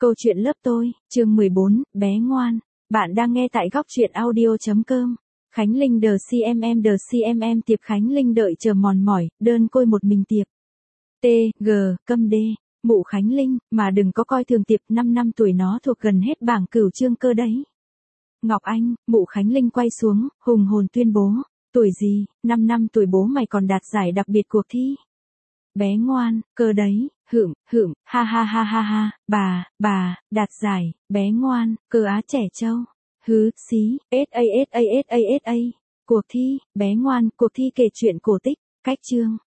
Câu chuyện lớp tôi, chương 14, bé ngoan. Bạn đang nghe tại góc truyện audio.com. Khánh Linh đờ CMM Tiệp Khánh Linh đợi chờ mòn mỏi, đơn côi một mình Tiệp. Câm D. Mụ Khánh Linh, mà đừng có coi thường Tiệp, 5 năm tuổi nó thuộc gần hết bảng cửu chương cơ đấy. Ngọc Anh, mụ Khánh Linh quay xuống, hùng hồn tuyên bố. Tuổi gì, 5 năm tuổi bố mày còn đạt giải đặc biệt cuộc thi. Bé ngoan, cơ đấy, ha ha ha ha ha, bà, đạt giải, bé ngoan, cơ á trẻ trâu. Xí, sa. Cuộc thi, bé ngoan, cuộc thi kể chuyện cổ tích, cách chương,